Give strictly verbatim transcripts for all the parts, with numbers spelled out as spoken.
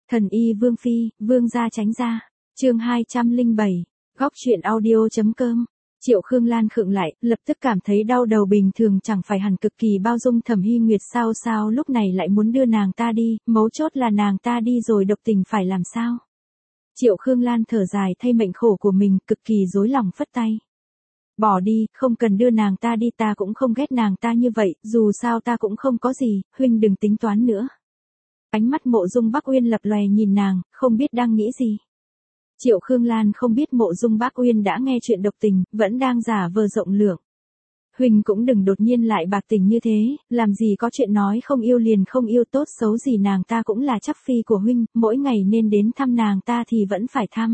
Thần y Vương Phi, Vương gia tránh ra. Chương hai trăm lẻ bảy, góc truyện audio.com. Triệu Khương Lan khựng lại, lập tức cảm thấy đau đầu, bình thường chẳng phải hẳn cực kỳ bao dung Thẩm Hy Nguyệt sao sao lúc này lại muốn đưa nàng ta đi, mấu chốt là nàng ta đi rồi độc tình phải làm sao? Triệu Khương Lan thở dài thay mệnh khổ của mình, cực kỳ rối lòng phất tay. Bỏ đi, không cần đưa nàng ta đi, ta cũng không ghét nàng ta như vậy, dù sao ta cũng không có gì, huynh đừng tính toán nữa. Ánh mắt Mộ Dung Bắc Uyên lập lòe nhìn nàng, không biết đang nghĩ gì. Triệu Khương Lan không biết Mộ Dung Bắc Uyên đã nghe chuyện độc tình, vẫn đang giả vờ rộng lượng. Huynh cũng đừng đột nhiên lại bạc tình như thế, làm gì có chuyện nói không yêu liền không yêu, tốt xấu gì nàng ta cũng là chắc phi của huynh, mỗi ngày nên đến thăm nàng ta thì vẫn phải thăm.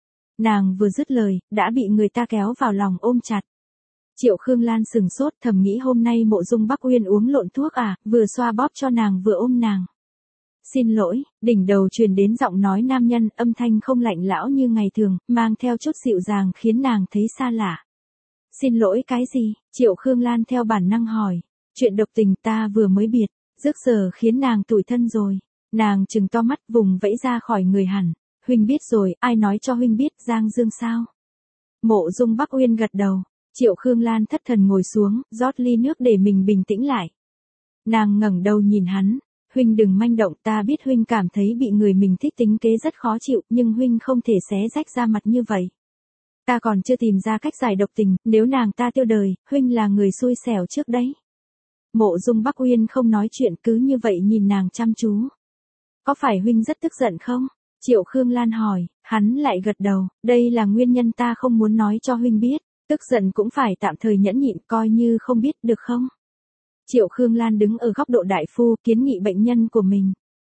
Nàng vừa dứt lời, đã bị người ta kéo vào lòng ôm chặt. Triệu Khương Lan sừng sốt, thầm nghĩ hôm nay Mộ Dung Bắc Uyên uống lộn thuốc à, vừa xoa bóp cho nàng vừa ôm nàng. Xin lỗi, đỉnh đầu truyền đến giọng nói nam nhân, âm thanh không lạnh lão như ngày thường, mang theo chút dịu dàng khiến nàng thấy xa lạ. Xin lỗi cái gì? Triệu Khương Lan theo bản năng hỏi. Chuyện độc tình ta vừa mới biệt, rước giờ khiến nàng tủi thân rồi. Nàng trừng to mắt vùng vẫy ra khỏi người hẳn. Huynh biết rồi, ai nói cho huynh biết, Giang Dương sao? Mộ Dung Bắc Uyên gật đầu. Triệu Khương Lan thất thần ngồi xuống, rót ly nước để mình bình tĩnh lại. Nàng ngẩng đầu nhìn hắn. Huynh đừng manh động, ta biết huynh cảm thấy bị người mình thích tính kế rất khó chịu, nhưng huynh không thể xé rách ra mặt như vậy. Ta còn chưa tìm ra cách giải độc tình, nếu nàng ta tiêu đời, huynh là người xui xẻo trước đấy. Mộ Dung Bắc Uyên không nói chuyện, cứ như vậy nhìn nàng chăm chú. Có phải huynh rất tức giận không? Triệu Khương Lan hỏi, hắn lại gật đầu, đây là nguyên nhân ta không muốn nói cho huynh biết, tức giận cũng phải tạm thời nhẫn nhịn, coi như không biết được không? Triệu Khương Lan đứng ở góc độ đại phu, kiến nghị bệnh nhân của mình.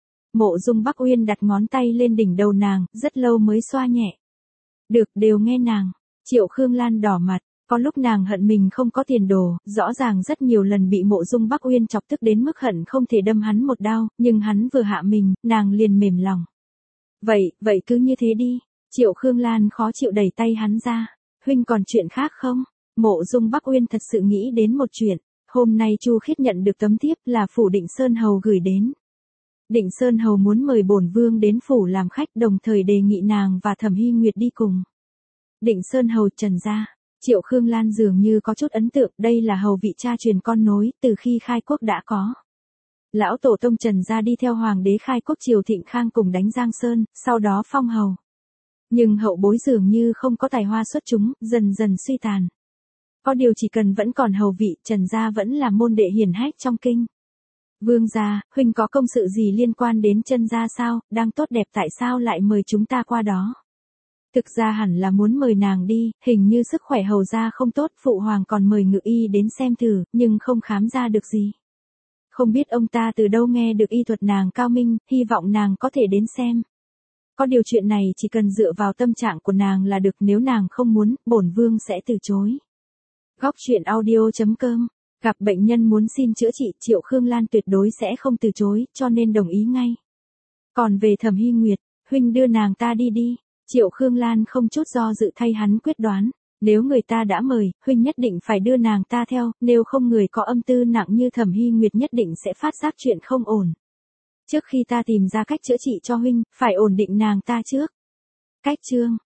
Mộ Dung Bắc Uyên đặt ngón tay lên đỉnh đầu nàng, rất lâu mới xoa nhẹ. Được, đều nghe nàng. Triệu Khương Lan đỏ mặt, có lúc nàng hận mình không có tiền đồ, rõ ràng rất nhiều lần bị Mộ Dung Bắc Uyên chọc tức đến mức hận không thể đâm hắn một đao, nhưng hắn vừa hạ mình, nàng liền mềm lòng. Vậy, vậy cứ như thế đi. Triệu Khương Lan khó chịu đẩy tay hắn ra. Huynh còn chuyện khác không? Mộ Dung Bắc Uyên thật sự nghĩ đến một chuyện. Hôm nay Chu Khiết nhận được tấm thiếp là phủ Định Sơn Hầu gửi đến. Định Sơn Hầu muốn mời bổn vương đến phủ làm khách, đồng thời đề nghị nàng và Thẩm Hy Nguyệt đi cùng. Định Sơn Hầu Trần gia. Triệu Khương Lan dường như có chút ấn tượng, đây là hầu vị cha truyền con nối, từ khi khai quốc đã có. Lão tổ tông Trần gia đi theo hoàng đế khai quốc triều Thịnh Khang cùng đánh Giang Sơn, sau đó phong hầu. Nhưng hậu bối dường như không có tài hoa xuất chúng, dần dần suy tàn. Có điều chỉ cần vẫn còn hầu vị, Trần gia vẫn là môn đệ hiển hách trong kinh. Vương gia, huynh có công sự gì liên quan đến Trần gia sao, đang tốt đẹp tại sao lại mời chúng ta qua đó? Thực ra hẳn là muốn mời nàng đi, hình như sức khỏe hầu gia không tốt, phụ hoàng còn mời ngự y đến xem thử, nhưng không khám ra được gì. Không biết ông ta từ đâu nghe được y thuật nàng cao minh, hy vọng nàng có thể đến xem. Có điều chuyện này chỉ cần dựa vào tâm trạng của nàng là được, nếu nàng không muốn, bổn vương sẽ từ chối. Góc truyện audio.com. Gặp bệnh nhân muốn xin chữa trị, Triệu Khương Lan tuyệt đối sẽ không từ chối, cho nên đồng ý ngay. Còn về Thẩm Hy Nguyệt, huynh đưa nàng ta đi đi. Triệu Khương Lan không chút do dự thay hắn quyết đoán. Nếu người ta đã mời, huynh nhất định phải đưa nàng ta theo, nếu không người có âm tư nặng như Thẩm Hy Nguyệt nhất định sẽ phát giác chuyện không ổn. Trước khi ta tìm ra cách chữa trị cho huynh, phải ổn định nàng ta trước. Cách chương.